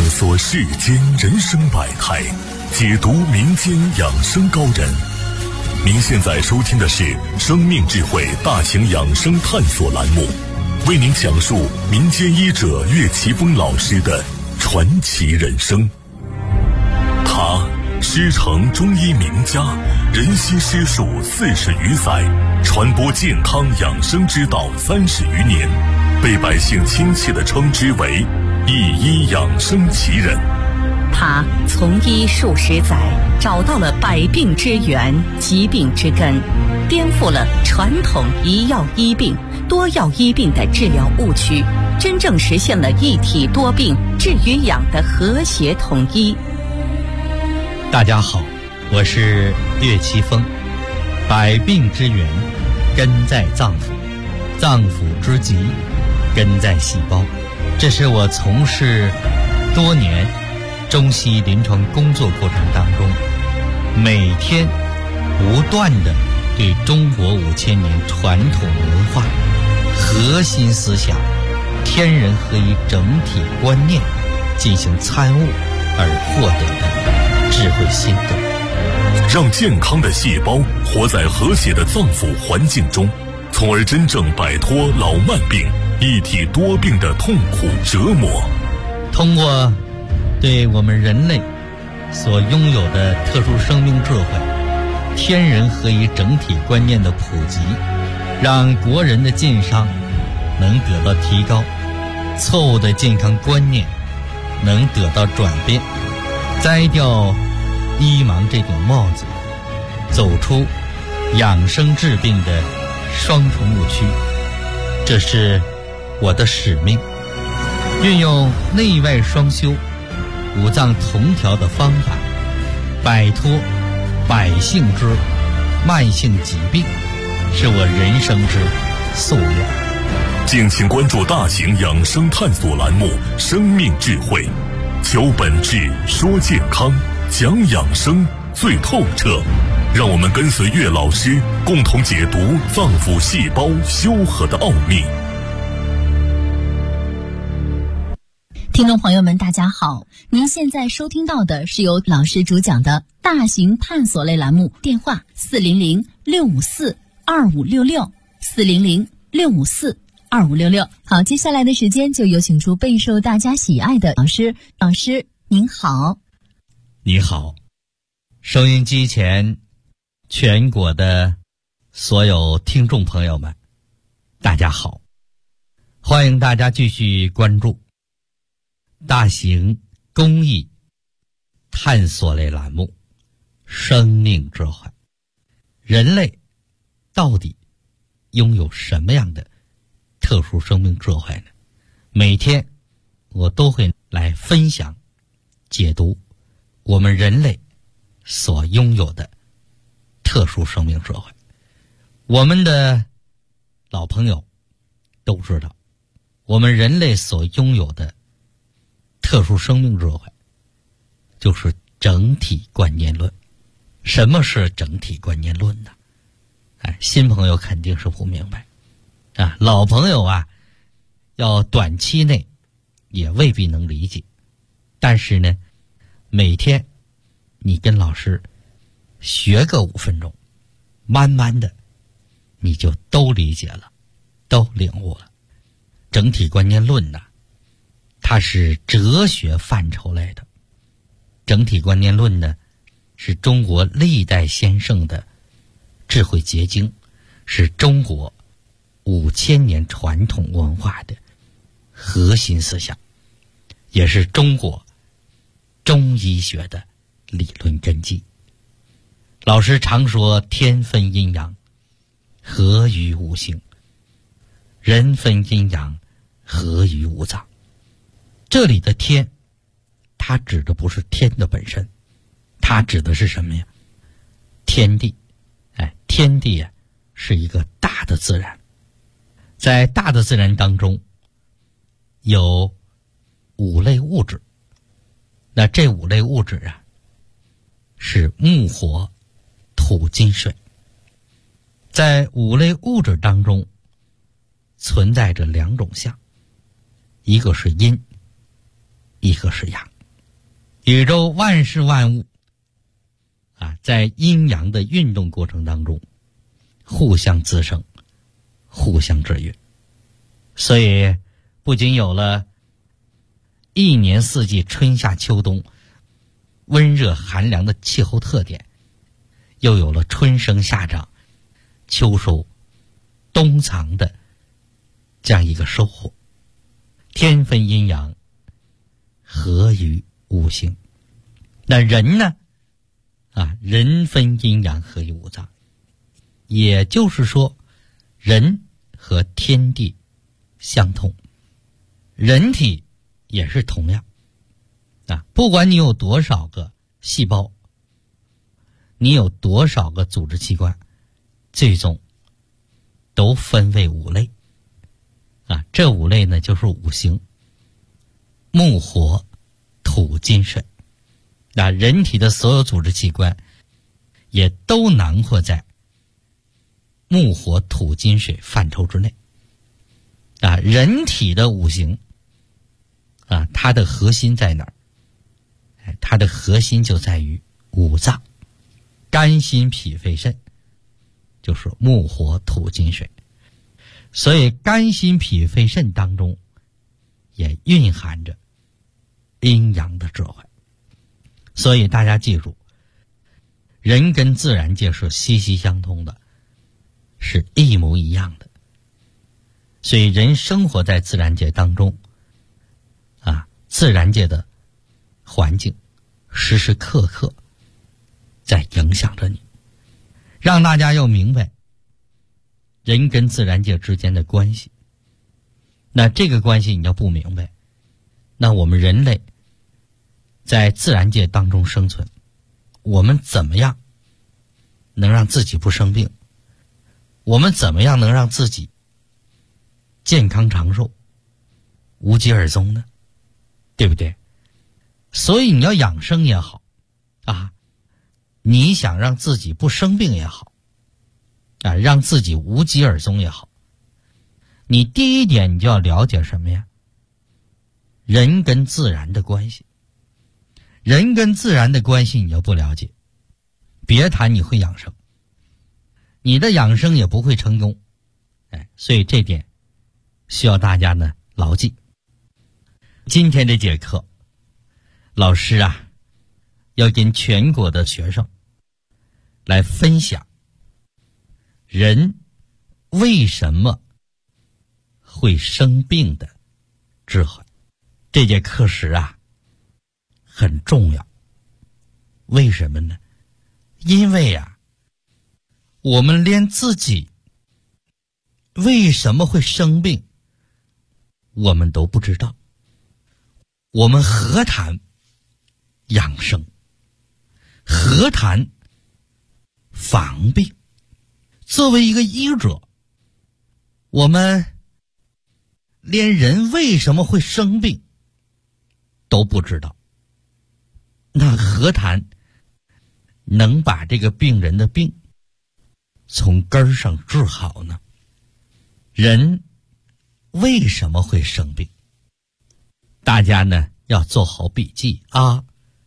索世间人生百态，解读民间养生高人。您现在收听的是生命智慧大型养生探索栏目，为您讲述民间医者岳奇峰老师的传奇人生。他师承中医名家，人悉师术40余载，传播健康养生之道30余年，被百姓亲切地称之为一医养生奇人。 他从医数十载，找到了百病之源、疾病之根，颠覆了传统一药医病、多药医病的治疗误区，真正实现了一体多病治与养的和谐统一。 大家好，我是岳奇峰。百病之源根在脏腑，脏腑之疾根在细胞。这是我从事多年中西医临床工作过程当中，每天不断的对中国5000年传统文化核心思想天人合一整体观念进行参悟而获得的智慧心得， 让健康的细胞活在和谐的脏腑环境中，从而真正摆脱老慢病、一体多病的痛苦折磨。 通过对我们人类所拥有的特殊生命智慧、天人合一整体观念的普及，让国人的健康能得到提高，错误的健康观念能得到转变，摘掉医盲这顶帽子，走出养生治病的双重误区。这是我的使命，运用内外双修、五脏同调的方法，摆脱百姓之慢性疾病，是我人生之夙愿。 敬请关注大型养生探索栏目《生命智慧》，求本质，说健康，讲养生最透彻。让我们跟随岳老师共同解读脏腑细胞修和的奥秘。 听众朋友们大家好，您现在收听到的是由老师主讲的大型探索类栏目，电话400-654-2566 400-654-2566。好，接下来的时间就有请出备受大家喜爱的老师。老师您好。 你好，收音机前全国的所有听众朋友们大家好，欢迎大家继续关注大型公益探索类栏目《生命智慧》。人类到底拥有什么样的特殊生命智慧呢？每天我都会来分享解读我们人类所拥有的特殊生命智慧。我们的老朋友都知道，我们人类所拥有的特殊生命智慧就是整体观念论。什么是整体观念论呢？新朋友肯定是不明白啊，老朋友啊，要短期内也未必能理解。但是呢，每天你跟老师学个5分钟，慢慢的你就都理解了，都领悟了。整体观念论呢，它是哲学范畴类的。整体观念论呢，是中国历代先圣的智慧结晶，是中国5000年传统文化的核心思想，也是中国中医学的理论根基。老师常说天分阴阳，合于五行；人分阴阳，合于五脏。这里的天，它指的不是天的本身，它指的是什么呀？天地。天地啊，是一个大的自然。在大的自然当中，有5类物质。那这5类物质啊，是木火土金水。在5类物质当中，存在着2种相，一个是阴，一个是阳。 宇宙万事万物在阴阳的运动过程当中互相滋生，互相制约。所以不仅有了一年四季春夏秋冬温热寒凉的气候特点，又有了春生夏长秋收冬藏的这样一个收获。天分阴阳，合于五行。那人呢人分阴阳，合于五脏。也就是说，人和天地相通，人体也是同样不管你有多少个细胞，你有多少个组织器官，最终都分为五类这五类呢就是五行：木火土金水。人体的所有组织器官也都囊括在木火土金水范畴之内人体的五行它的核心在哪儿？它的核心就在于五脏，肝心脾肺肾，就是木火土金水。所以肝心脾肺肾当中也蕴含着阴阳的智慧。所以大家记住，人跟自然界是息息相通的，是一模一样的。所以人生活在自然界当中自然界的环境时时刻刻在影响着你，让大家要明白人跟自然界之间的关系。那这个关系你要不明白，那我们人类在自然界当中生存，我们怎么样能让自己不生病？我们怎么样能让自己健康长寿、无疾而终呢？对不对？所以你要养生也好你想让自己不生病也好让自己无疾而终也好，你第一点你就要了解什么呀？人跟自然的关系。人跟自然的关系你要不了解，别谈你会养生，你的养生也不会成功。所以这点需要大家呢牢记。今天这节课，老师要跟全国的学生来分享人为什么会生病的智慧。这节课时很重要。为什么呢？因为我们连自己为什么会生病我们都不知道，我们何谈养生，何谈防病？作为一个医者，我们连人为什么会生病都不知道，那何谈能把这个病人的病从根儿上治好呢？人为什么会生病？大家呢要做好笔记《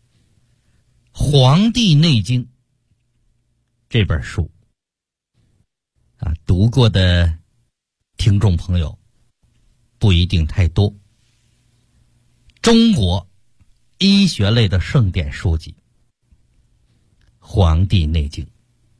黄帝内经》这本书读过的听众朋友不一定太多。中国医学类的圣典书籍《黄帝内经》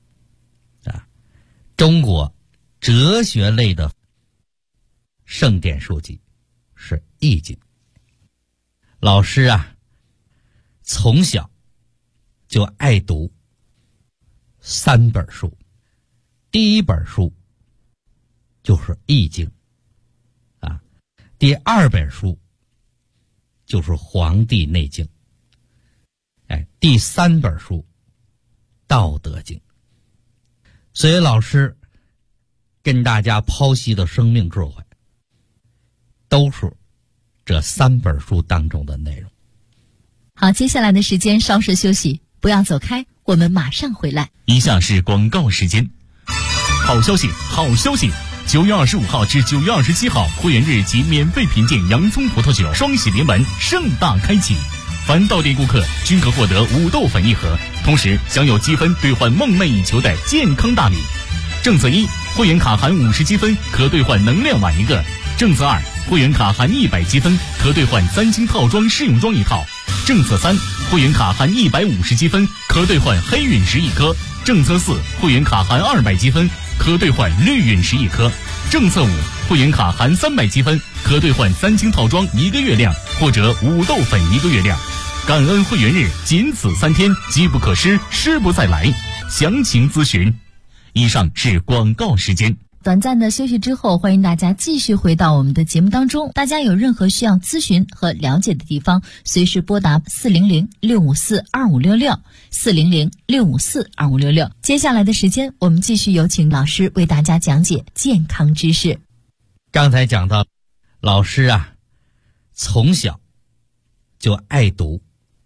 中国哲学类的圣典书籍是《易经》。老师从小就爱读3本书，第一本书就是《易经》第二本书就是《黄帝内经》第3本书《道德经》。所以老师跟大家剖析的生命智慧都是这3本书当中的内容。 好，接下来的时间稍事休息，不要走开，我们马上回来。 以下是广告时间。好消息，好消息！9月25号至9月27号，会员日及免费品鉴洋葱葡萄酒双喜临门盛大开启。 凡到店顾客均可获得五豆粉1盒，同时享有积分兑换梦寐以求的健康大礼。政策1，会员卡含50积分可兑换能量碗1个。政策2，会员卡含100积分可兑换3星套装试用装1套。政策3，会员卡含150积分可兑换黑陨石1颗。政策4，会员卡含200积分可兑换绿陨石1颗。政策5，会员卡含300积分可兑换3星套装1个月量或者五豆粉1个月量。感恩会员日仅此3天，机不可失，失不再来。详情咨询。以上是广告时间。 短暂的休息之后，欢迎大家继续回到我们的节目当中。大家有任何需要咨询和了解的地方，随时拨打400-654-2566 400-654-2566。接下来的时间，我们继续有请老师为大家讲解健康知识。 刚才讲到，老师啊，从小就爱读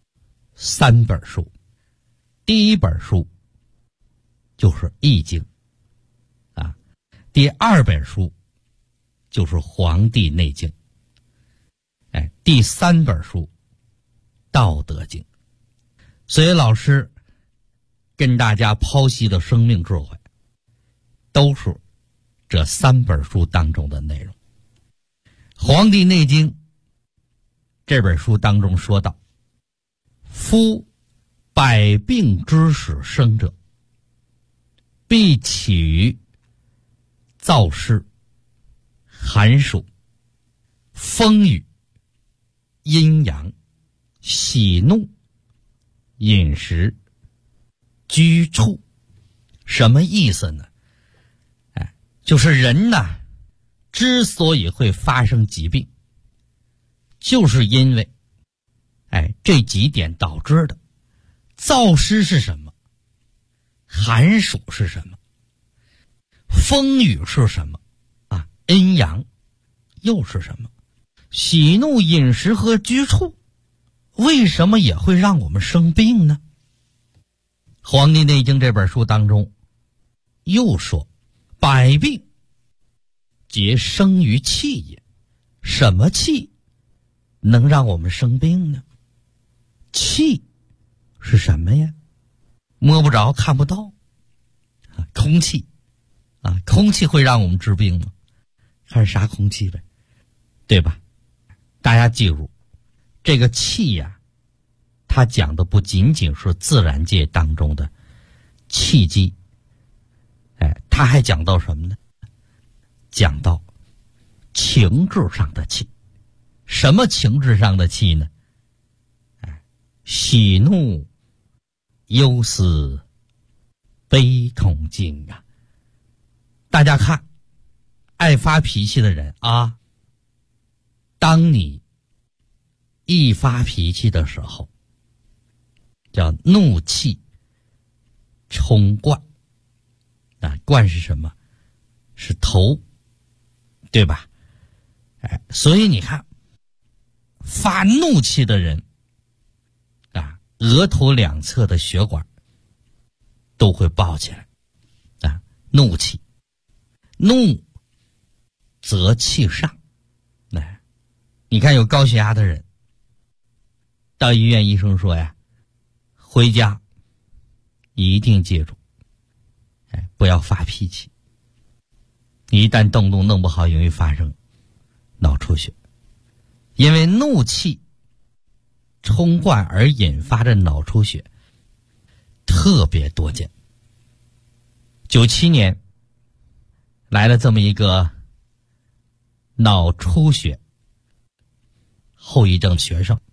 3本书。第一本书就是《易经》啊，第2本书就是《黄帝内经》，第3本书《道德经》。所以老师跟大家剖析的生命智慧，都是这3本书当中的内容。《黄帝内经》这本书当中说到，夫百病之始生者，必起于燥湿、寒暑、风雨、阴阳、喜怒、饮食、居处。什么意思呢？就是人呢，之所以会发生疾病，就是因为这几点导致的。燥湿是什么？寒暑是什么？风雨是什么？阴阳又是什么？喜怒饮食和居处为什么也会让我们生病呢？《黄帝内经》这本书当中又说，百病皆生于气也。什么气能让我们生病呢？气是什么呀？摸不着看不到，空气空气会让我们治病吗？看是啥空气呗，对吧？大家记住，这个气呀，它讲的不仅仅是自然界当中的气机，它还讲到什么呢？讲到情志上的气。什么情志上的气呢？喜怒忧思悲痛惊啊！大家看，爱发脾气的人啊，当你一发脾气的时候，叫怒气冲冠。冠是什么？是头，对吧？所以你看，发怒气的人额头两侧的血管都会爆起来怒气。怒则气上。你看有高血压的人到医院，医生说呀，回家一定记住不要发脾气，一旦动弄不好，容易发生脑出血。因为怒气冲冠而引发的脑出血特别多见。97年来了这么一个脑出血后遗症学生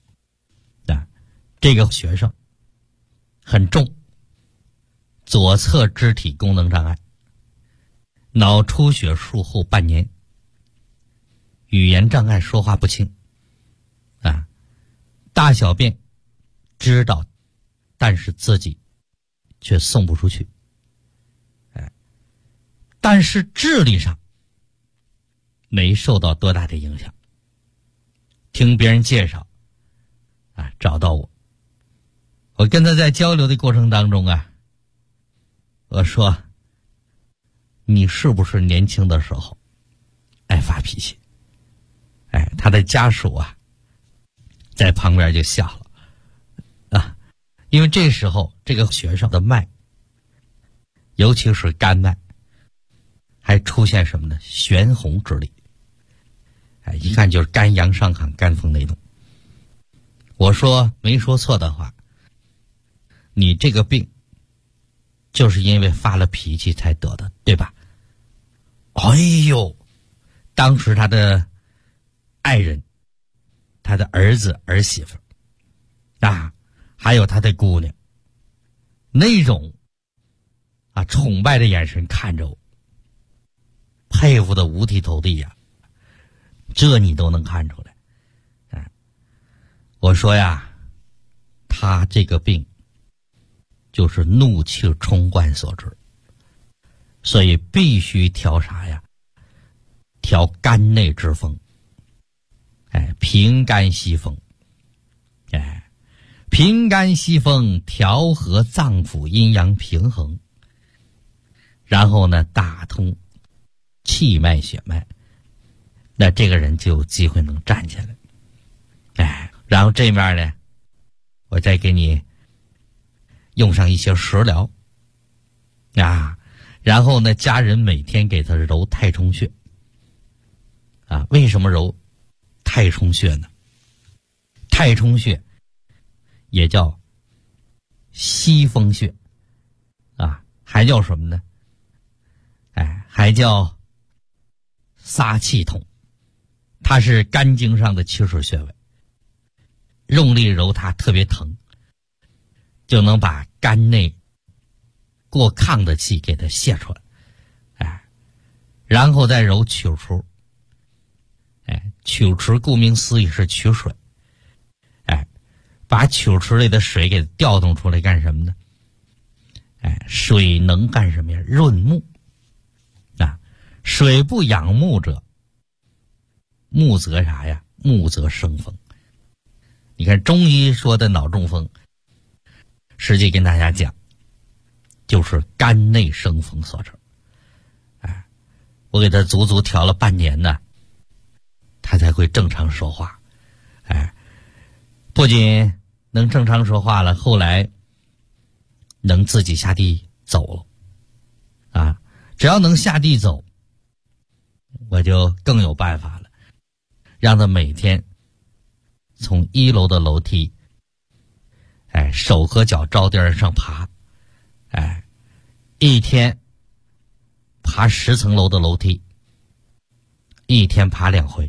这个学生很重，左侧肢体功能障碍，脑出血术后半年，语言障碍，说话不清大小便知道，但是自己却送不出去。但是智力上没受到多大的影响。听别人介绍找到我跟他在交流的过程当中我说，你是不是年轻的时候爱发脾气？他的家属在旁边就笑了。 因为这时候这个学生的脉，尤其是肝脉，还出现什么呢？悬红之力。一看就是肝阳上亢，肝风内动。我说没说错的话，你这个病就是因为发了脾气才得的，对吧？哎呦，当时他的爱人，他的儿子儿媳妇还有他的姑娘，那种崇拜的眼神看着我，佩服的五体投地呀，这你都能看出来。我说呀，他这个病就是怒气冲冠所致，所以必须调啥呀？调肝内之风，平肝息风，平肝息风，调和脏腑阴阳平衡，然后呢，打通气脉血脉，那这个人就有机会能站起来。然后这面呢，我再给你用上一些食疗然后呢，家人每天给他揉太冲穴为什么揉太冲穴呢？太冲穴也叫息风穴还叫什么呢？还叫撒气筒，它是肝经上的起始穴位，用力揉它特别疼，就能把肝内过亢的气给它泄出来。然后再揉曲池，曲池顾名思义是取水，把曲池里的水给调动出来干什么呢？水能干什么呀？润目水不养目者，目则啥呀？目则生风。你看中医说的脑中风，实际跟大家讲，就是肝内生风所致。我给他足足调了半年呢，他才会正常说话。不仅能正常说话了，后来能自己下地走了只要能下地走，我就更有办法了，让他每天从1楼的楼梯手和脚着地上爬，一天爬10层楼的楼梯，一天爬2回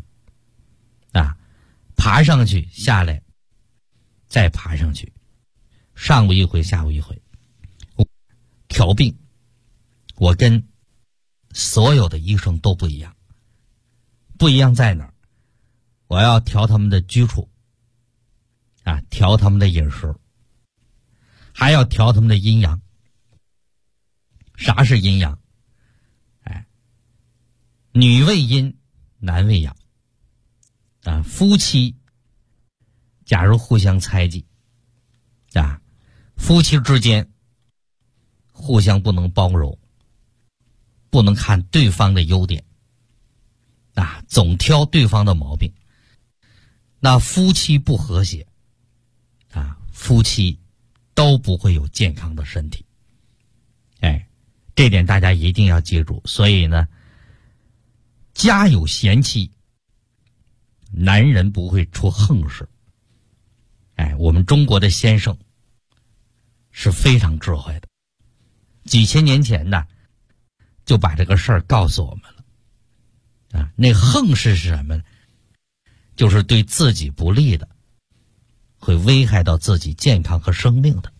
爬上去下来再爬上去，上午一回下午一回。调病我跟所有的医生都不一样，不一样在哪儿？我要调他们的居处调他们的饮食，还要调他们的阴阳。啥是阴阳？女为阴，男为阳夫妻假如互相猜忌夫妻之间互相不能包容，不能看对方的优点总挑对方的毛病，那夫妻不和谐夫妻都不会有健康的身体。这点大家一定要记住。所以呢，家有贤妻，男人不会出横事。我们中国的先生是非常智慧的，几千年前呢就把这个事儿告诉我们了那横事是什么呢？就是对自己不利的，会危害到自己健康和生命的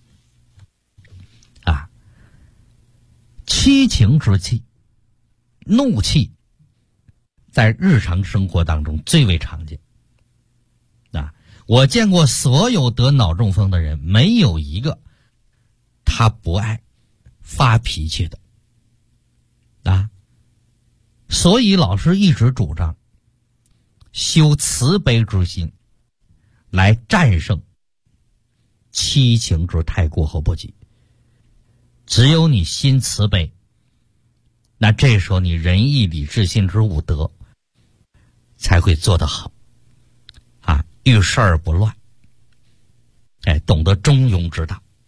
七情之气，怒气在日常生活当中最为常见我见过所有得脑中风的人，没有一个他不爱发脾气的所以老师一直主张修慈悲之心，来战胜七情之太过和不及。只有你心慈悲，那这时候你仁义礼智信之五德才会做得好遇事而不乱懂得中庸之道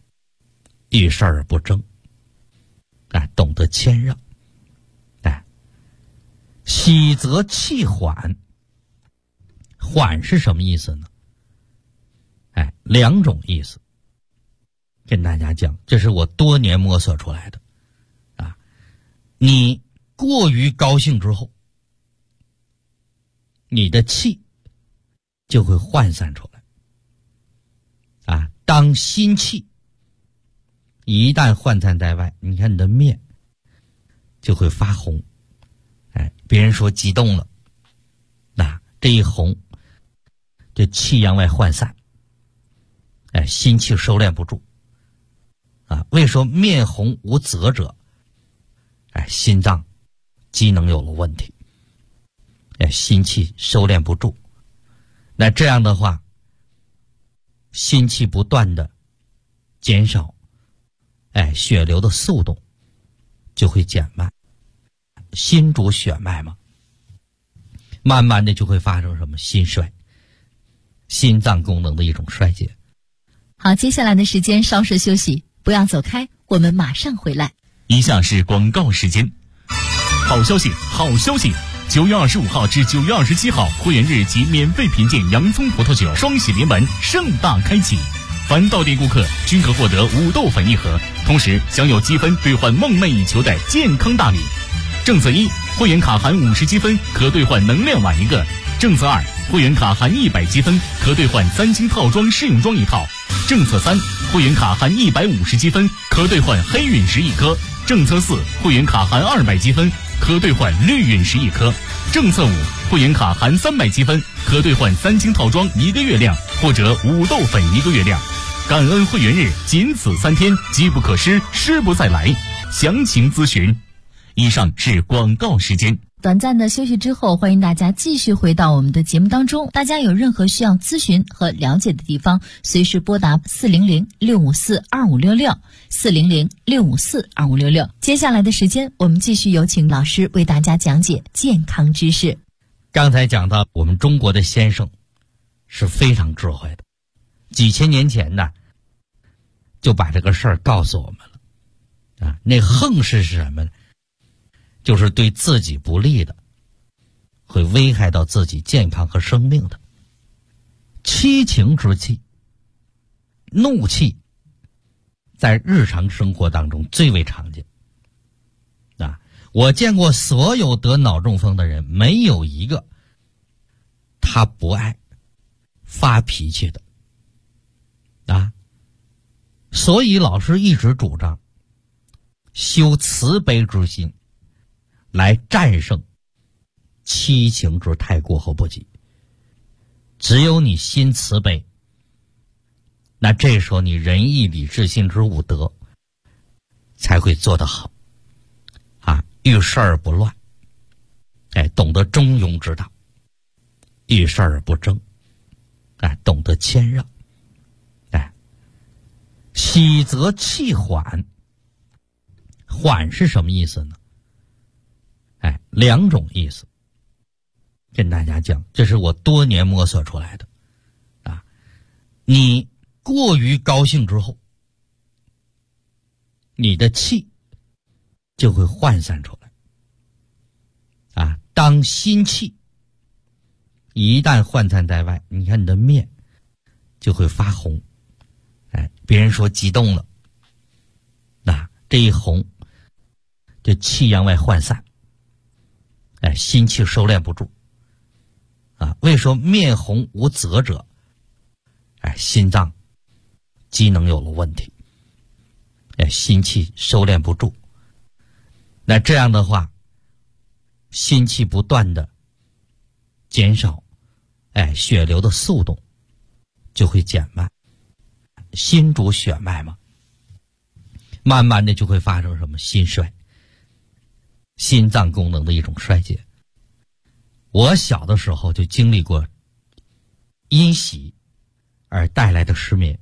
遇事而不争，懂得谦让，喜则气缓。缓是什么意思呢？两种意思，跟大家讲，这是我多年摸索出来的。你过于高兴之后，你的气就会涣散出来。当心气一旦涣散在外，你看你的面就会发红。别人说激动了，这一红，这气阳外涣散，心气收敛不住。为说面红无泽者，心脏机能有了问题，心气收敛不住。那这样的话，心气不断的减少，血流的速度就会减慢。心主血脉嘛，慢慢的就会发生什么心衰，心脏功能的一种衰竭。 好，接下来的时间稍事休息，不要走开，我们马上回来。 以下是广告时间。好消息，好消息！9月25号至9月27号，会员日及免费品鉴洋葱葡萄酒双喜临门盛大开启，凡到店顾客均可获得5豆粉1盒，同时享有积分兑换梦寐以求的健康大礼。政策1，会员卡含50积分可兑换能量碗1个；政策2，会员卡含100积分可兑换3金套装试用装1套；政策3，会员卡含150积分可兑换黑陨石1颗；政策4，会员卡含200积分可兑换绿陨石1颗；政策5，会员卡含300积分可兑换3金套装1个月量或者5豆粉1个月量。感恩会员日仅此3天，机不可失，失不再来。详情咨询。以上是广告时间。 短暂的休息之后，欢迎大家继续回到我们的节目当中。大家有任何需要咨询和了解的地方，随时拨打400-654-2566 400-654-2566。接下来的时间，我们继续有请老师为大家讲解健康知识。 刚才讲到我们中国的先生是非常智慧的，几千年前呢就把这个事儿告诉我们了。那横是什么呢？就是对自己不利的，会危害到自己健康和生命的。七情之气，怒气在日常生活当中最为常见。我见过所有得脑中风的人，没有一个他不爱发脾气的。所以老师一直主张修慈悲之心，来战胜七情之太过和不及。只有你心慈悲，那这时候你仁义礼智信之五德才会做得好。遇事而不乱，懂得中庸之道；遇事而不争，懂得谦让。喜则气缓。缓是什么意思呢？两种意思，跟大家讲，这是我多年摸索出来的。你过于高兴之后，你的气就会涣散出来。当心气一旦涣散在外，你看你的面就会发红。别人说激动了，这一红，这气阳外涣散，心气收敛不住。为说面红无泽者，心脏机能有了问题，心气收敛不住。那这样的话，心气不断的减少，血流的速度就会减慢。心主血脉嘛，慢慢的就会发生什么心衰，心脏功能的一种衰竭。我小的时候就经历过因喜而带来的失眠。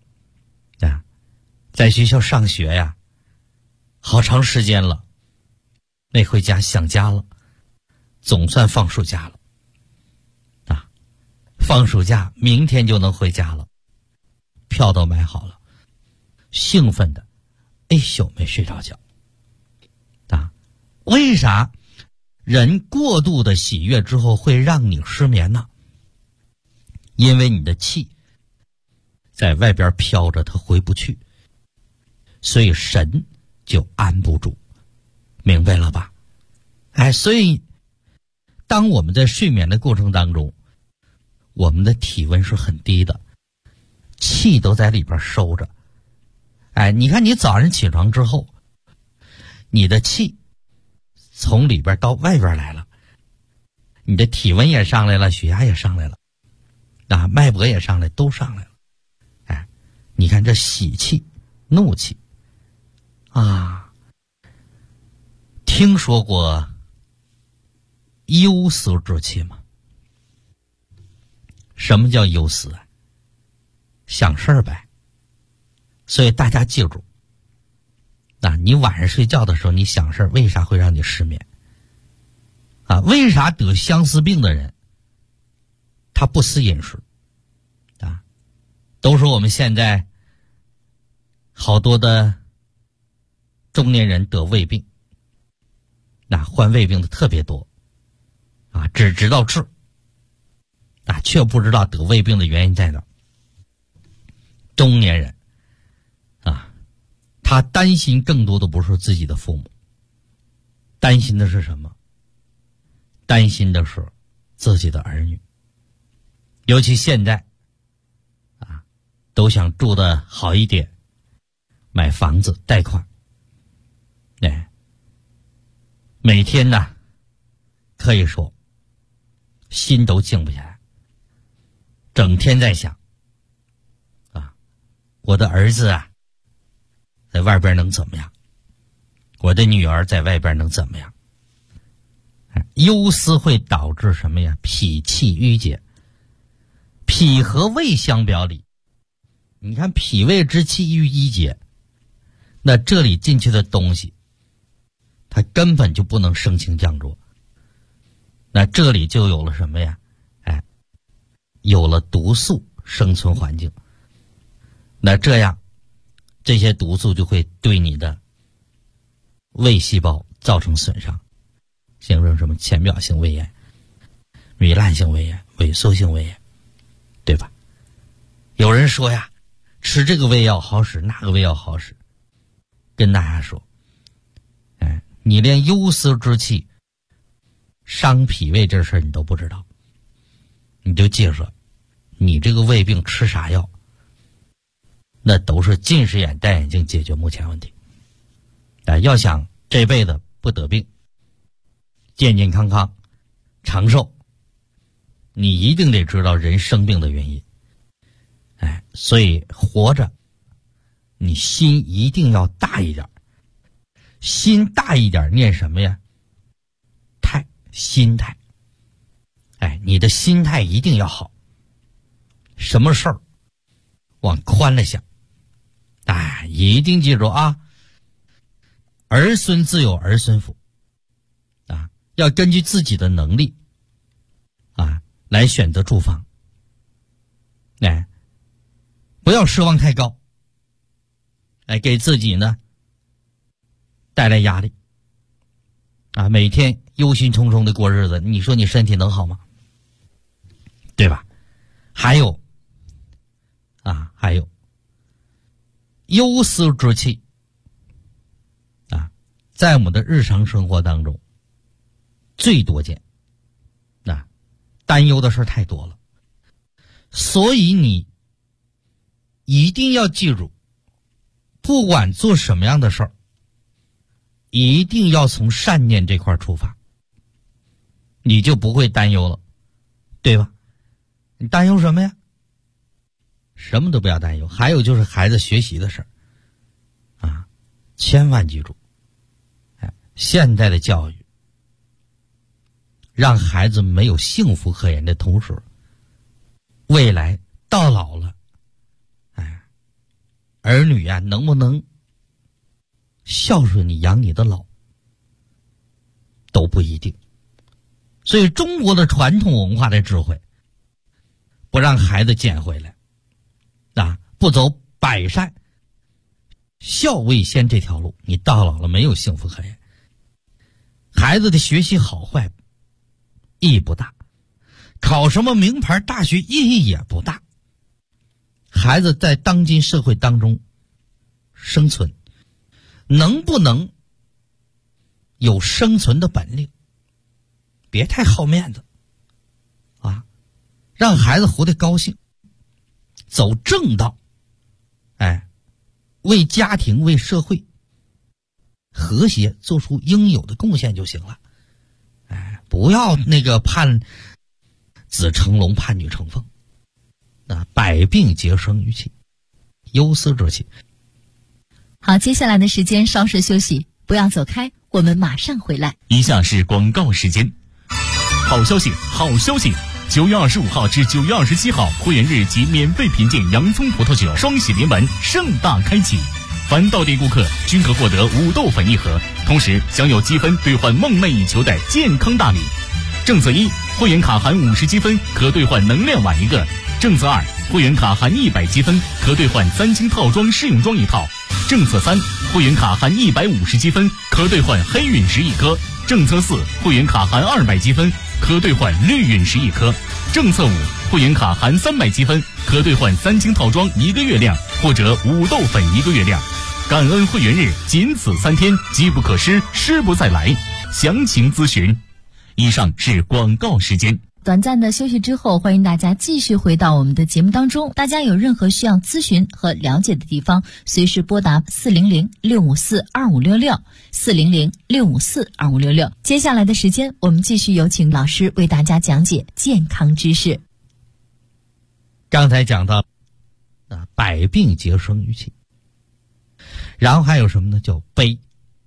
在学校上学呀，好长时间了，没回家，想家了，总算放暑假了。放暑假明天就能回家了，票都买好了，兴奋的一宿没睡着觉啊。为啥人过度的喜悦之后会让你失眠呢？因为你的气在外边飘着，它回不去，所以神就安不住，明白了吧？所以当我们在睡眠的过程当中，我们的体温是很低的，气都在里边收着。你看你早上起床之后，你的气从里边到外边来了，你的体温也上来了，血压也上来了，脉搏也上来，都上来了。你看这喜气、怒气啊，听说过忧思之气吗？什么叫忧思啊？想事儿呗。所以大家记住，你晚上睡觉的时候你想事儿，为啥会让你失眠？为啥得相思病的人他不思饮食？都说我们现在好多的中年人得胃病，患胃病的特别多，只知道治，却不知道得胃病的原因在哪。中年人他担心更多的不是自己的父母，担心的是什么？担心的是自己的儿女。尤其现在都想住得好一点，买房子贷款，每天呢可以说心都静不下来，整天在想我的儿子在外边能怎么样，我的女儿在外边能怎么样。忧思会导致什么呀？脾气郁结。脾和胃相表里，你看脾胃之气郁结，那这里进去的东西它根本就不能升清降浊，那这里就有了什么呀？有了毒素生存环境，那这样这些毒素就会对你的胃细胞造成损伤，形成什么浅表性胃炎、糜烂性胃炎、萎缩性胃炎，对吧？有人说呀，吃这个胃药好使，那个胃药好使，跟大家说，你连忧思之气伤脾胃这事儿你都不知道，你就记住，你这个胃病吃啥药，那都是近视眼戴眼镜解决目前问题。要想这辈子不得病，健健康康长寿，你一定得知道人生病的原因。所以活着你心一定要大一点，心大一点念什么呀？心态。你的心态一定要好，什么事儿往宽了想。一定记住儿孙自有儿孙福，要根据自己的能力来选择住房。不要奢望太高，给自己呢带来压力每天忧心忡忡的过日子，你说你身体能好吗？对吧？还有忧思之气在我们的日常生活当中最多见，担忧的事太多了，所以你一定要记住，不管做什么样的事儿，一定要从善念这块出发，你就不会担忧了，对吧？你担忧什么呀？什么都不要担忧。还有就是孩子学习的事儿千万记住，现在的教育让孩子没有幸福可言的同时，未来到老了，儿女能不能孝顺你养你的老都不一定。所以中国的传统文化的智慧，不让孩子捡回来不走百善， 孝为先这条路，你到老了没有幸福可言。孩子的学习好坏意义不大，考什么名牌大学意义也不大。孩子在当今社会当中生存，能不能有生存的本领，别太好面子啊，让孩子活得高兴，走正道，为家庭为社会和谐做出应有的贡献就行了。不要那个盼子成龙盼女成凤，百病皆生于气，忧思之气。 好，接下来的时间稍事休息，不要走开，我们马上回来。 以下是广告时间。好消息，好消息！9月25号至9月27号，会员日及免费品鉴洋葱葡萄酒双喜临门盛大开启，凡到店顾客均可获得5豆粉1盒，同时享有积分兑换梦寐以求的健康大礼。政策1，会员卡含50积分可兑换能量碗1个；政策2，会员卡含100积分可兑换3星套装试用装1套；政策3，会员卡含150积分可兑换黑陨石1颗；政策4，会员卡含200积分可兑换绿陨石1颗；政策5，会员卡含300积分可兑换3星套装1个月量或者5豆粉1个月量。感恩会员日仅此3天，机不可失，失不再来。详情咨询。以上是广告时间。 短暂的休息之后，欢迎大家继续回到我们的节目当中。大家有任何需要咨询和了解的地方，随时拨打400-654-2566 400-654-2566。接下来的时间，我们继续有请老师为大家讲解健康知识。 刚才讲到百病皆生于气，然后还有什么呢？叫悲。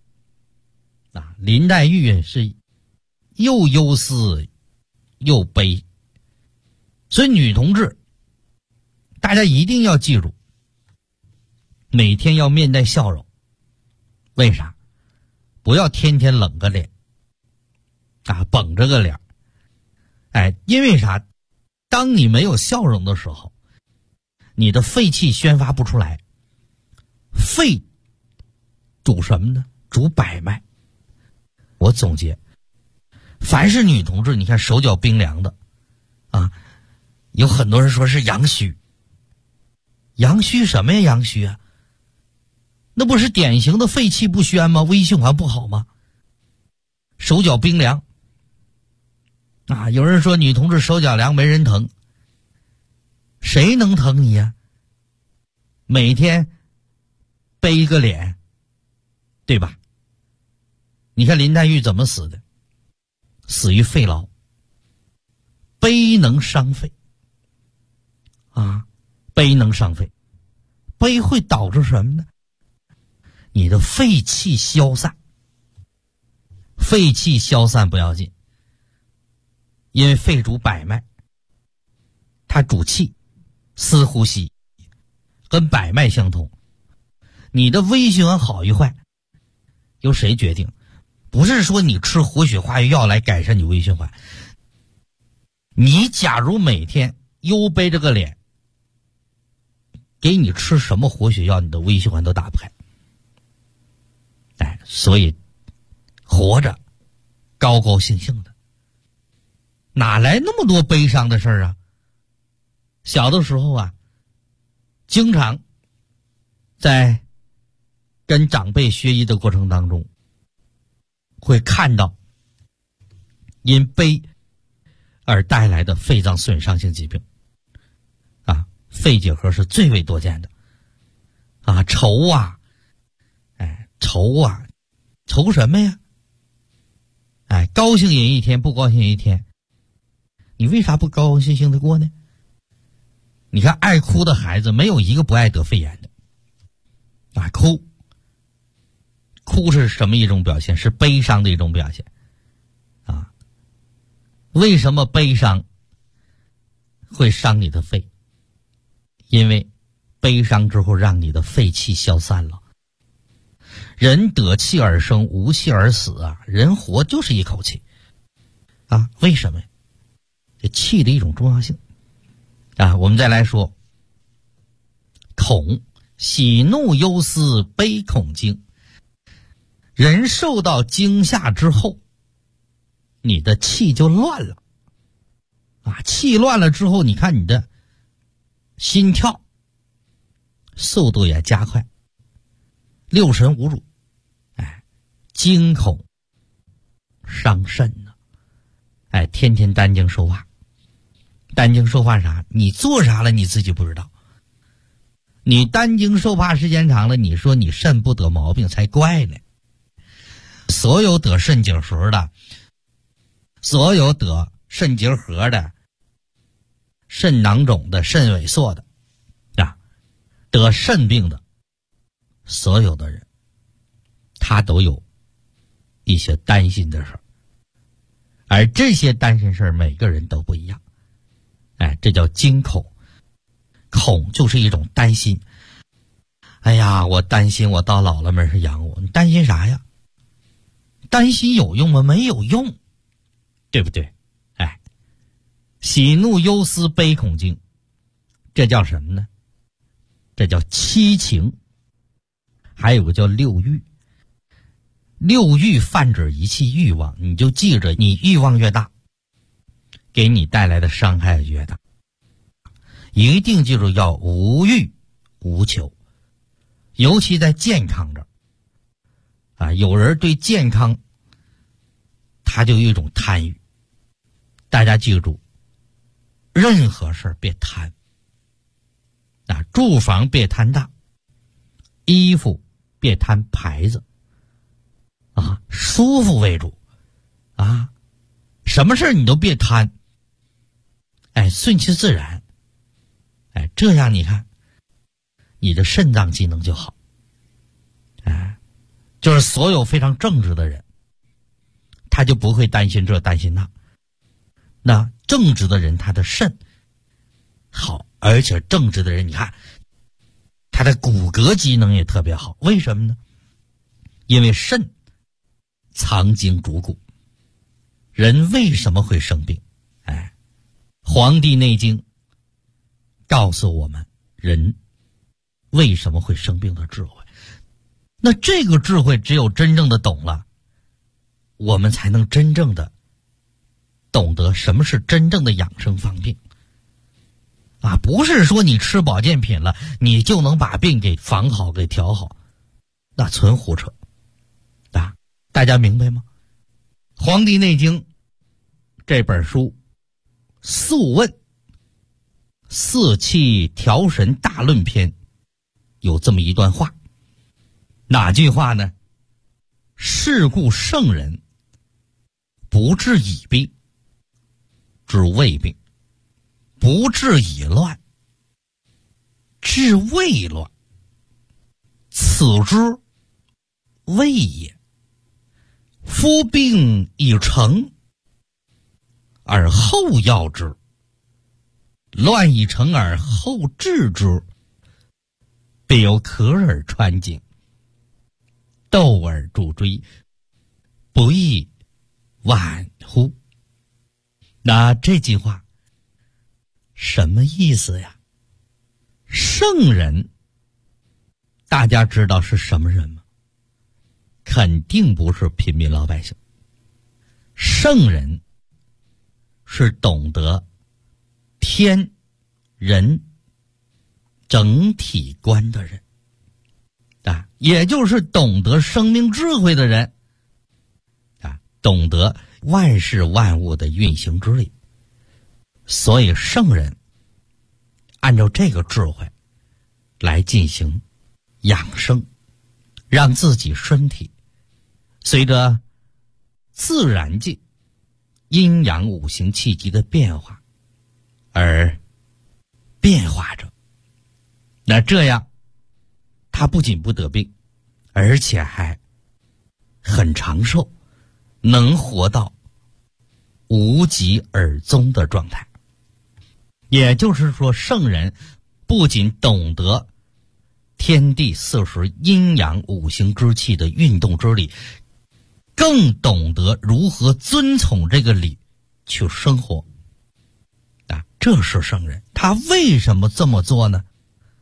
林黛玉是又忧思又悲，所以女同志大家一定要记住，每天要面带笑容。为啥？不要天天冷个脸绷着个脸。因为啥？当你没有笑容的时候，你的肺气宣发不出来。肺主什么呢？主百脉。我总结，凡是女同志，你看手脚冰凉的有很多人说是阳虚。阳虚什么呀？阳虚啊，那不是典型的肺气不宣吗？微循环不好吗？手脚冰凉有人说女同志手脚凉没人疼，谁能疼你呀？每天背一个脸，对吧？你看林黛玉怎么死的？死于肺痨。悲能伤肺悲能伤肺。悲会导致什么呢？你的肺气消散。肺气消散不要紧，因为肺主百脉，它主气，司呼吸，跟百脉相通。你的微循环好与坏由谁决定？不是说你吃活血化瘀药来改善你微循环。你假如每天又背着个脸，给你吃什么活血药，你的微循环都打不开。所以活着高高兴兴的，哪来那么多悲伤的事儿啊？小的时候经常在跟长辈学医的过程当中，会看到因悲而带来的肺脏损伤性疾病肺结核是最为多见的愁愁什么呀？高兴也一天，不高兴也一天，你为啥不高高兴兴的过呢？你看爱哭的孩子没有一个不爱得肺炎的哭是什么一种表现？是悲伤的一种表现为什么悲伤会伤你的肺？因为悲伤之后让你的肺气消散了。人得气而生，无气而死人活就是一口气为什么？这气的一种重要性我们再来说，恐喜怒忧思悲恐惊。人受到惊吓之后，你的气就乱了气乱了之后，你看你的心跳速度也加快，六神无主，惊恐伤肾呢。天天担惊受怕，担惊受怕啥？你做啥了你自己不知道。你担惊受怕时间长了，你说你肾不得毛病才怪呢。所有得肾结核的，所有得肾结核的、肾囊肿的、肾萎缩的得肾病的所有的人，他都有一些担心的事儿，而这些担心事儿每个人都不一样。这叫惊恐。恐就是一种担心。哎呀，我担心我到老了没人养我。你担心啥呀？担心有用吗？没有用，对不对？喜怒忧思悲恐惊，这叫什么呢？这叫七情。还有个叫六欲。六欲泛指一切欲望，你就记着，你欲望越大，给你带来的伤害越大。一定记住要无欲无求，尤其在健康这儿有人对健康他就有一种贪欲。大家记住，任何事别贪住房别贪大，衣服别贪牌子舒服为主什么事你都别贪，顺其自然。这样你看你的肾脏机能就好。就是所有非常正直的人，他就不会担心这担心那。那正直的人他的肾好，而且正直的人你看他的骨骼机能也特别好。为什么呢？因为肾藏精主骨。人为什么会生病？黄帝内经告诉我们人为什么会生病的智慧。那这个智慧只有真正的懂了，我们才能真正的懂得什么是真正的养生防病不是说你吃保健品了你就能把病给防好给调好，那纯胡扯大家明白吗？黄帝内经这本书素问四气调神大论篇有这么一段话。哪句话呢？是故圣人不治已病，治未病；不治已乱，治未乱。此之谓也。夫病已成，而后药之；乱已成而后治之，必有咳而穿颈，斗而助椎，不亦晚乎？那这句话什么意思呀？圣人大家知道是什么人吗？肯定不是平民老百姓。圣人是懂得天人整体观的人也就是懂得生命智慧的人懂得万事万物的运行之理。所以圣人按照这个智慧来进行养生，让自己身体随着自然界阴阳五行气机的变化而变化着。那这样他不仅不得病，而且还很长寿，能活到无疾而终的状态。也就是说，圣人不仅懂得天地四时阴阳五行之气的运动之理，更懂得如何遵从这个理去生活这是圣人。他为什么这么做呢？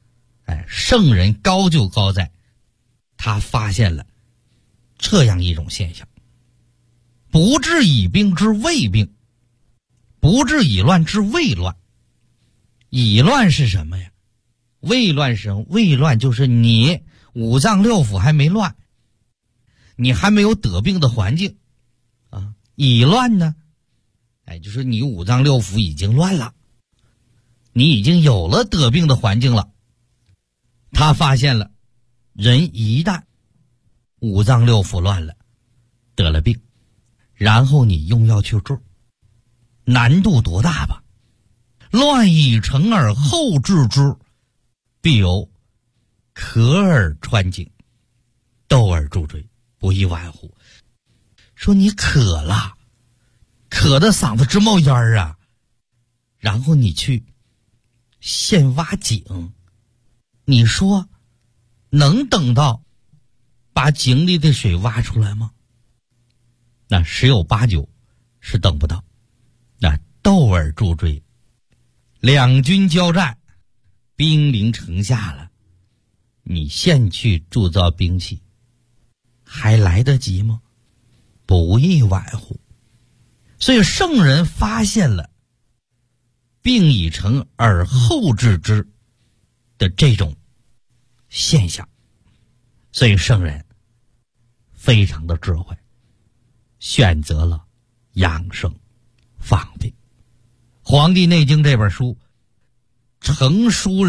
圣人高就高在他发现了这样一种现象：不治已病之未病，不治已乱之未乱。已乱是什么呀？未乱是什么？未乱就是你五脏六腑还没乱，你还没有得病的环境啊。已乱呢，就是你五脏六腑已经乱了，你已经有了得病的环境了。他发现了，人一旦五脏六腑乱了，得了病，然后你用药去治，难度多大吧？乱已成而后治之，必有咳而穿颈，窦而注椎，不亦晚乎。说你渴了，渴的嗓子直冒烟啊，然后你去现挖井，你说能等到把井里的水挖出来吗？那十有八九是等不到。那窦而注椎，两军交战，兵临城下了，你现去铸造兵器，还来得及吗？不亦晚乎。所以圣人发现了病已成而后治之的这种现象，所以圣人非常的智慧，选择了养生防病。《黄帝内经》这本书成书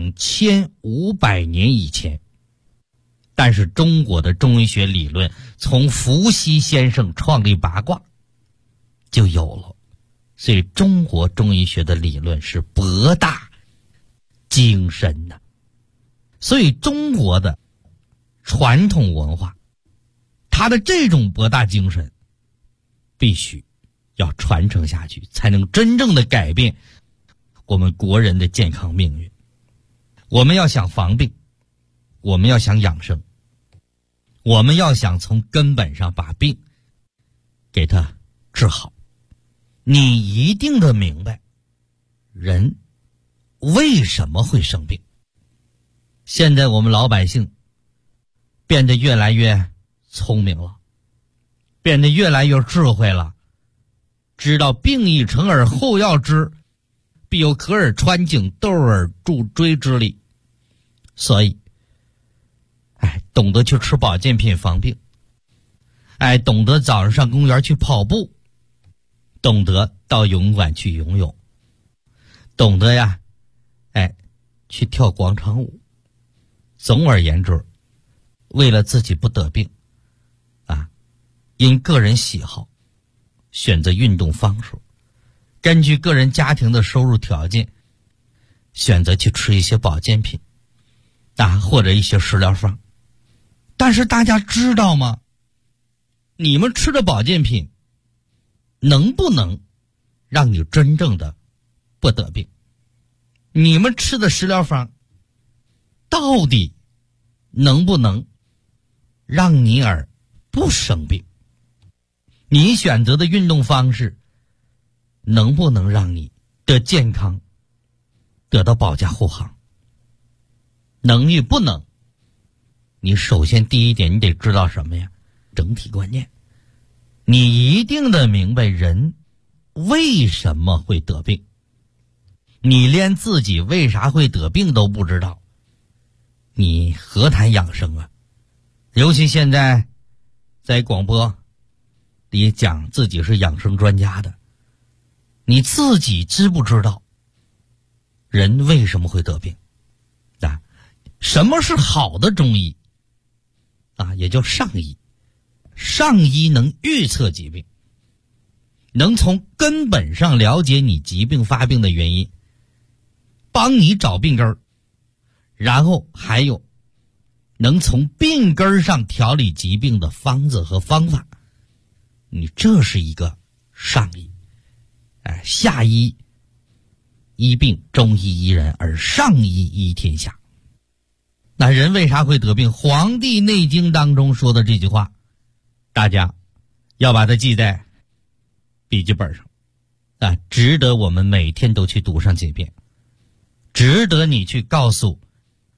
2500年以前，但是中国的中医学理论从伏羲先生创立八卦就有了，所以中国中医学的理论是博大精深的。所以中国的传统文化，它的这种博大精深必须要传承下去，才能真正的改变我们国人的健康命运。我们要想防病，我们要想养生，我们要想从根本上把病给它治好，你一定得明白人为什么会生病。现在我们老百姓变得越来越聪明了，变得越来越智慧了，知道病已成而后要治，必有咳而穿颈，窦而注椎之理。所以懂得去吃保健品防病，懂得早上上公园去跑步，懂得到游泳馆去游泳，懂得去跳广场舞。总而言之，为了自己不得病因个人喜好选择运动方式，根据个人家庭的收入条件选择去吃一些保健品或者一些食疗方。但是大家知道吗？你们吃的保健品能不能让你真正的不得病？你们吃的食疗方到底能不能让你而不生病？你选择的运动方式能不能让你的健康得到保驾护航？能与不能？你首先第一点，你得知道什么呀？整体观念。你一定得明白人为什么会得病。你连自己为啥会得病都不知道，你何谈养生啊？尤其现在在广播里讲自己是养生专家的，你自己知不知道人为什么会得病？什么是好的中医也叫上医。上医能预测疾病，能从根本上了解你疾病发病的原因，帮你找病根儿，然后还有能从病根上调理疾病的方子和方法。你这是一个上医。下医医病，中医医人，而上医医天下。那人为啥会得病？《黄帝内经》当中说的这句话，大家要把它记在笔记本上值得我们每天都去读上几遍，值得你去告诉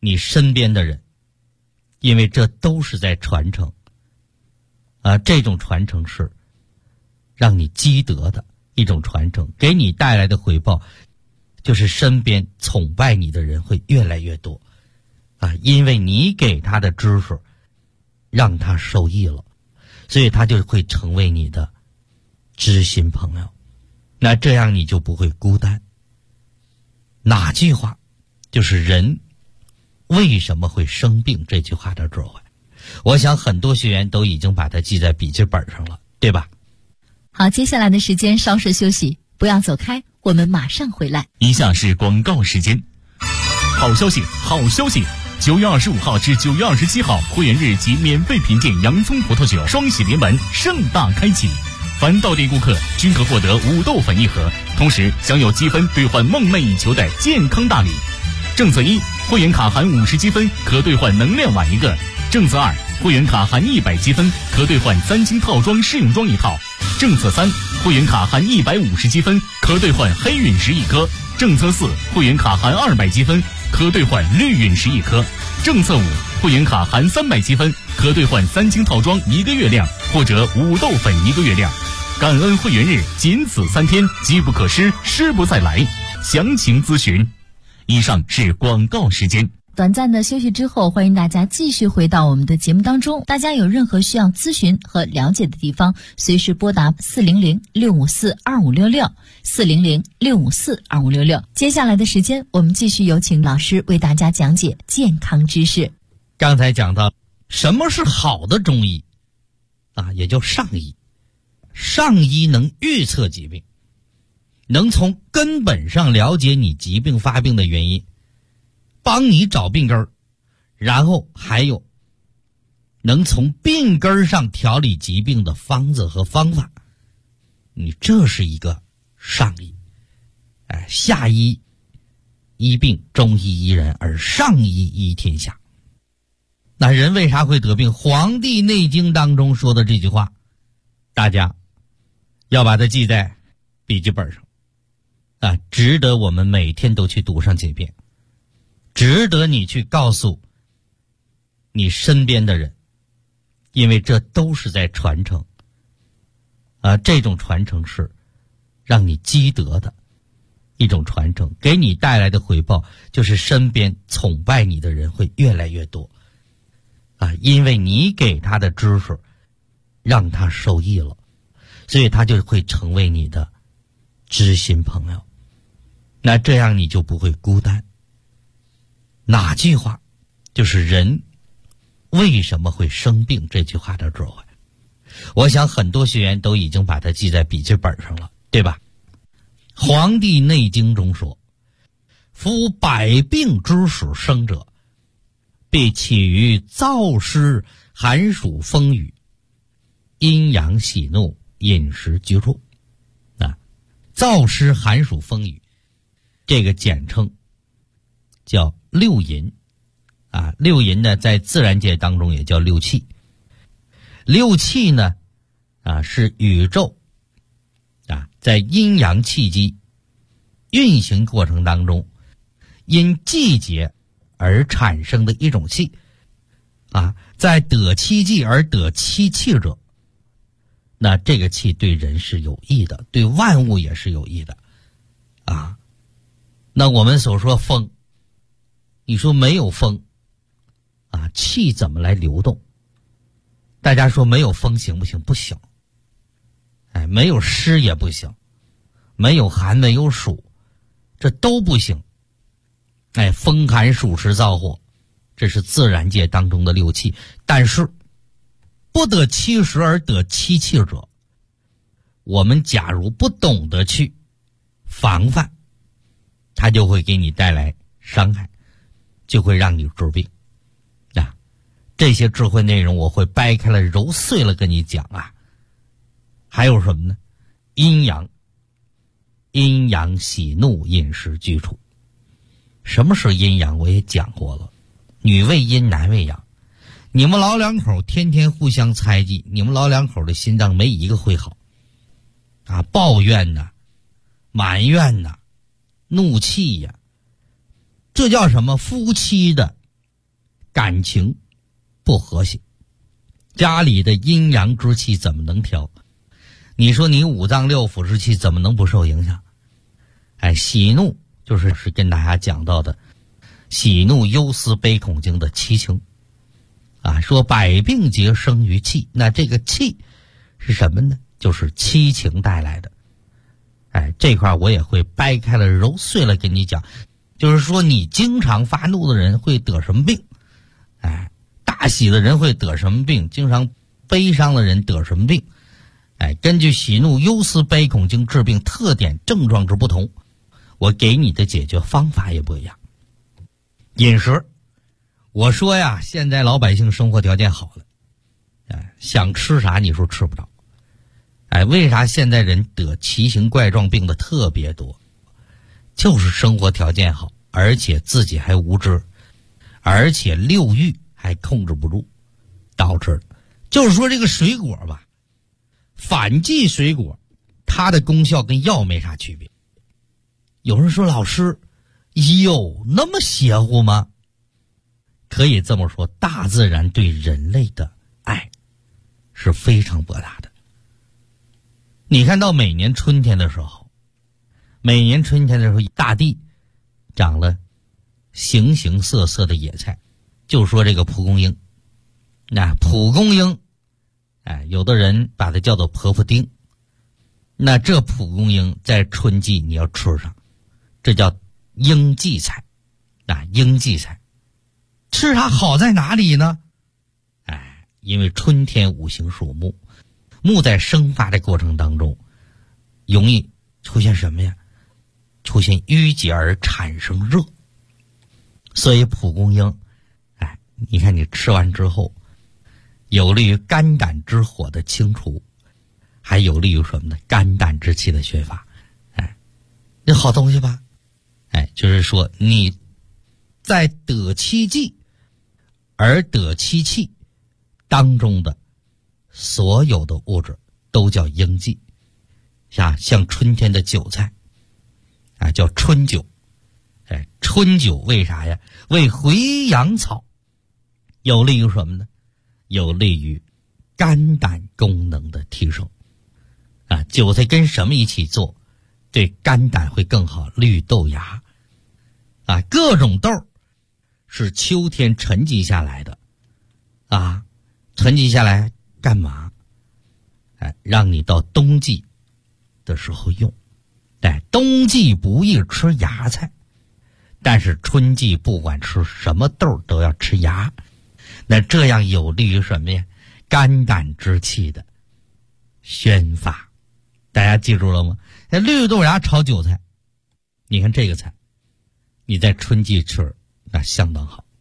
你身边的人，因为这都是在传承。这种传承是让你积德的一种传承，给你带来的回报就是身边崇拜你的人会越来越多因为你给他的知识让他受益了，所以他就会成为你的知心朋友。那这样你就不会孤单。哪句话就是人为什么会生病这句话的智慧，我想很多学员都已经把它记在笔记本上了，对吧？ 好，接下来的时间稍事休息，不要走开，我们马上回来。 以下是广告时间。好消息，好消息！9月25号至9月27号，会员日及免费品鉴洋葱葡萄酒双喜临门盛大开启，凡到店顾客均可获得5豆粉1盒，同时享有积分兑换梦寐以求的健康大礼。政策1，会员卡含50积分可兑换能量碗1个。政策2，会员卡含100积分可兑换3星套装试用装1套。政策3，会员卡含150积分可兑换黑陨石1颗。政策4，会员卡含200积分可兑换绿陨石1颗。政策5，会员卡含300积分可兑换3星套装1个月量或者5豆粉1个月量。感恩会员日仅此3天，机不可失，失不再来。详情咨询。以上是广告时间。 短暂的休息之后，欢迎大家继续回到我们的节目当中。大家有任何需要咨询和了解的地方，随时拨打400-654-2566 400-654-2566。接下来的时间，我们继续有请老师为大家讲解健康知识。 刚才讲到什么是好的中医也就上医。上医能预测疾病，能从根本上了解你疾病发病的原因，帮你找病根儿，然后还有能从病根上调理疾病的方子和方法。你这是一个上医。下医医病，中医医人，而上医医天下。那人为啥会得病？《黄帝内经》当中说的这句话，大家要把它记在笔记本上值得我们每天都去读上几遍，值得你去告诉你身边的人，因为这都是在传承这种传承是让你积德的一种传承，给你带来的回报就是身边崇拜你的人会越来越多因为你给他的知识让他受益了，所以他就会成为你的知心朋友。那这样你就不会孤单。哪句话就是人为什么会生病这句话的智慧，我想很多学员都已经把它记在笔记本上了，对吧？《黄帝内经》中说，夫百病之始生者，必起于燥湿寒暑风雨，阴阳喜怒饮食居住燥湿寒暑风雨，这个简称叫六淫六淫呢，在自然界当中也叫六气。六气呢是宇宙在阴阳气机运行过程当中因季节而产生的一种气在得其季而得其气者，那这个气对人是有益的，对万物也是有益的那我们所说风，你说没有风气怎么来流动？大家说没有风行不行？不行。没有湿也不行，没有寒没有暑，这都不行。风寒暑湿燥火，这是自然界当中的六气。但是不得其时而得其气者，我们假如不懂得去防范，它就会给你带来伤害，就会让你治病这些智慧内容我会掰开了揉碎了跟你讲还有什么呢？阴阳喜怒饮食居处。什么是阴阳我也讲过了，女为阴男为阳。你们老两口天天互相猜忌，你们老两口的心脏没一个会好抱怨埋怨怒气这叫什么？夫妻的感情不和谐，家里的阴阳之气怎么能调？你说你五脏六腑之气怎么能不受影响？喜怒就是跟大家讲到的喜怒忧思悲恐惊的七情说百病皆生于气，那这个气是什么呢？就是七情带来的。这块我也会掰开了揉碎了跟你讲，就是说你经常发怒的人会得什么病，大喜的人会得什么病，经常悲伤的人得什么病。根据喜怒忧思悲恐惊治病特点症状之不同，我给你的解决方法也不一样。饮食，我说呀，现在老百姓生活条件好了，想吃啥你说吃不着。为啥现在人得奇形怪状病的特别多？就是生活条件好，而且自己还无知，而且六欲还控制不住导致的。就是说这个水果吧，反季水果它的功效跟药没啥区别。有人说老师有那么邪乎吗？可以这么说，大自然对人类的爱是非常博大的。你看到每年春天的时候，大地长了形形色色的野菜，就说这个蒲公英。那蒲公英有的人把它叫做婆婆丁。那这蒲公英在春季你要吃上，这叫应季菜。应季菜吃它好在哪里呢？因为春天五行属木，木在生发的过程当中容易出现什么呀？出现淤结而产生热。所以蒲公英你看你吃完之后有利于肝胆之火的清除，还有利于什么呢？肝胆之气的宣发。这好东西吧？就是说你在得七季而得七气当中的所有的物质都叫应季。像春天的韭菜叫春韭。春韭为啥呀？为回阳草，有利于什么呢？有利于肝胆功能的提升。韭菜跟什么一起做对肝胆会更好？绿豆芽。各种豆是秋天沉积下来的。沉积下来干嘛？让你到冬季的时候用。冬季不宜吃芽菜，但是春季不管吃什么豆都要吃芽。那这样有利于什么呀？肝胆之气的宣发。大家记住了吗？绿豆芽炒韭菜，你看这个菜你在春季吃那相当好。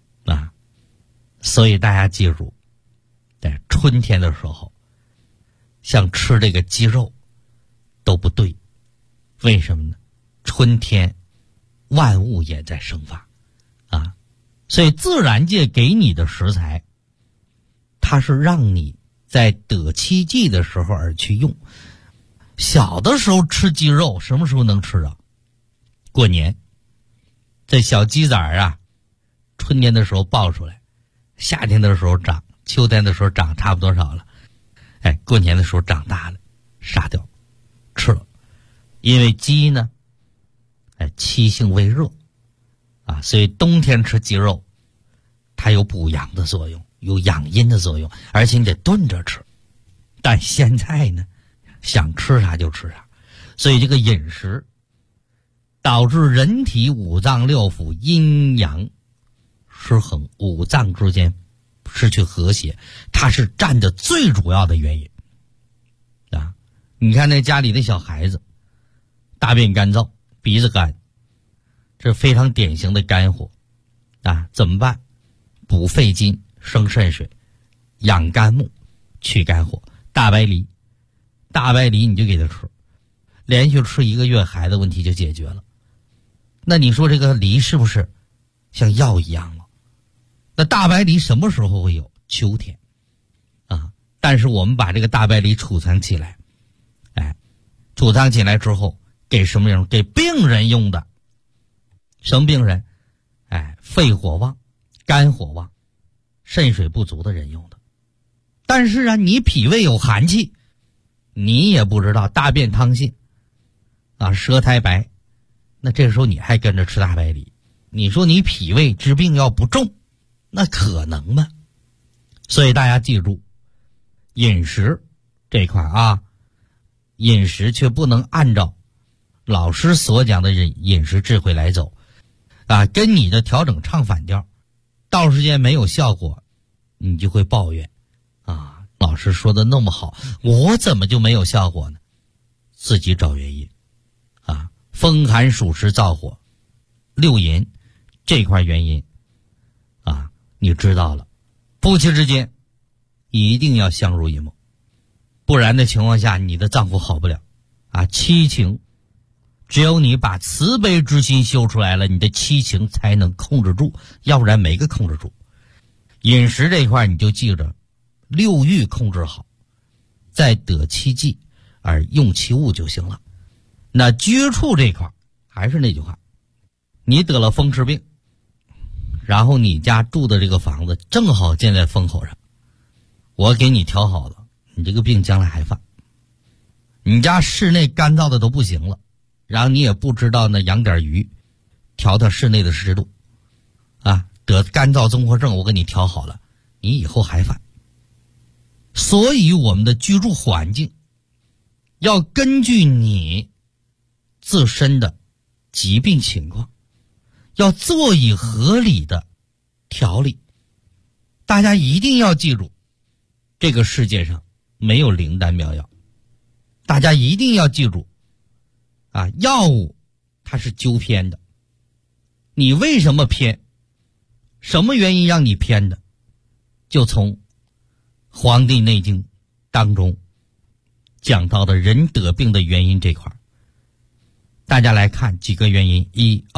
所以大家记住，在春天的时候像吃这个鸡肉都不对。为什么呢？春天万物也在生发所以自然界给你的食材，它是让你在得七季的时候而去用。小的时候吃鸡肉什么时候能吃啊？过年。这小鸡崽春天的时候抱出来，夏天的时候长，秋天的时候长差不多少了，过年的时候长大了，杀掉吃了。因为鸡呢气性为热所以冬天吃鸡肉它有补阳的作用，有养阴的作用，而且你得炖着吃。但现在呢想吃啥就吃啥，所以这个饮食导致人体五脏六腑阴阳失衡，五脏之间失去和谐，它是占的最主要的原因你看那家里的小孩子大便干燥，鼻子干，这是非常典型的肝火怎么办？补肺金，生肾水，养肝木，去肝火。大白梨你就给他吃，连续吃1个月，孩子问题就解决了。那你说这个梨是不是像药一样了？那大白梨什么时候会有？秋天但是我们把这个大白梨储藏起来，储藏起来之后给什么人？给病人用的。什么病人？肺火旺， 肝火旺、肾水不足的人用的。但是啊，你脾胃有寒气，你也不知道大便溏泻啊，舌苔白，那这个时候你还跟着吃大白梨，你说你脾胃之病要不重，那可能吗？所以大家记住，饮食这块啊，饮食却不能按照老师所讲的饮食智慧来走啊，跟你的调整唱反调，到时间没有效果，你就会抱怨啊，老师说的那么好，我怎么就没有效果呢？自己找原因啊，风寒暑湿燥火六淫这块原因啊，你知道了，夫妻之间一定要相濡以沫，不然的情况下你的脏腑好不了啊。七情只有你把慈悲之心修出来了，你的七情才能控制住，要不然没个控制住。饮食这一块你就记着，六欲控制好，再得其剂而用其物就行了。那居处这块还是那句话，你得了风湿病，然后你家住的这个房子正好建在风口上，我给你调好了，你这个病将来还犯。你家室内干燥的都不行了，然后你也不知道呢，养点鱼调室内的湿度啊，得干燥综合症我给你调好了，你以后还犯。所以我们的居住环境要根据你自身的疾病情况，要做以合理的调理。大家一定要记住，这个世界上没有灵丹妙药，大家一定要记住啊，药物它是纠偏的，你为什么偏，什么原因让你偏的，就从《黄帝内经》当中讲到的人得病的原因这块，大家来看几个原因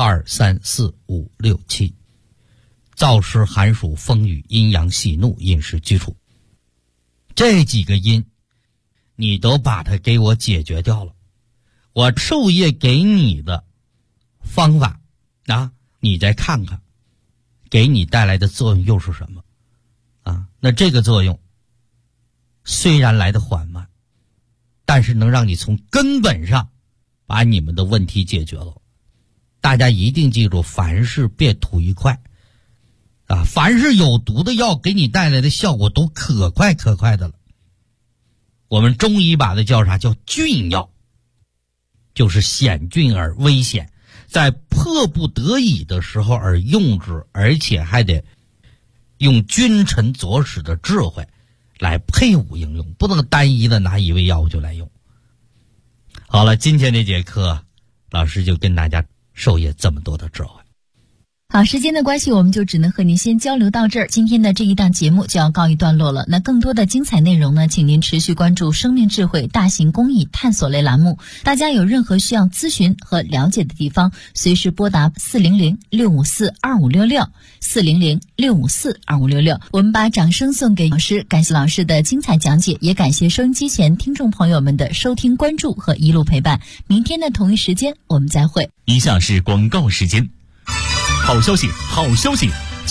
：1、2、3、4、5、6、7，燥湿寒暑风雨阴阳喜怒饮食居处，这几个因你都把它给我解决掉了，我授业给你的方法啊，你再看看给你带来的作用又是什么啊？那这个作用虽然来得缓慢，但是能让你从根本上把你们的问题解决了。大家一定记住，凡事别图一快啊！凡是有毒的药给你带来的效果都可快可快的了。我们中医把它叫啥？叫峻药，就是险峻而危险，在迫不得已的时候而用之，而且还得用君臣佐使的智慧来配伍应用，不能单一的拿一味药物就来用。好了，今天这节课老师就跟大家授业这么多的智慧。 好，时间的关系，我们就只能和您先交流到这儿。今天的这一档节目就要告一段落了。那更多的精彩内容呢，请您持续关注生命智慧大型公益探索类栏目。大家有任何需要咨询和了解的地方，随时拨打400-654-2566 400-654-2566。我们把掌声送给老师，感谢老师的精彩讲解，也感谢收音机前听众朋友们的收听关注和一路陪伴。明天的同一时间我们再会。 以下是广告时间。好消息，好消息！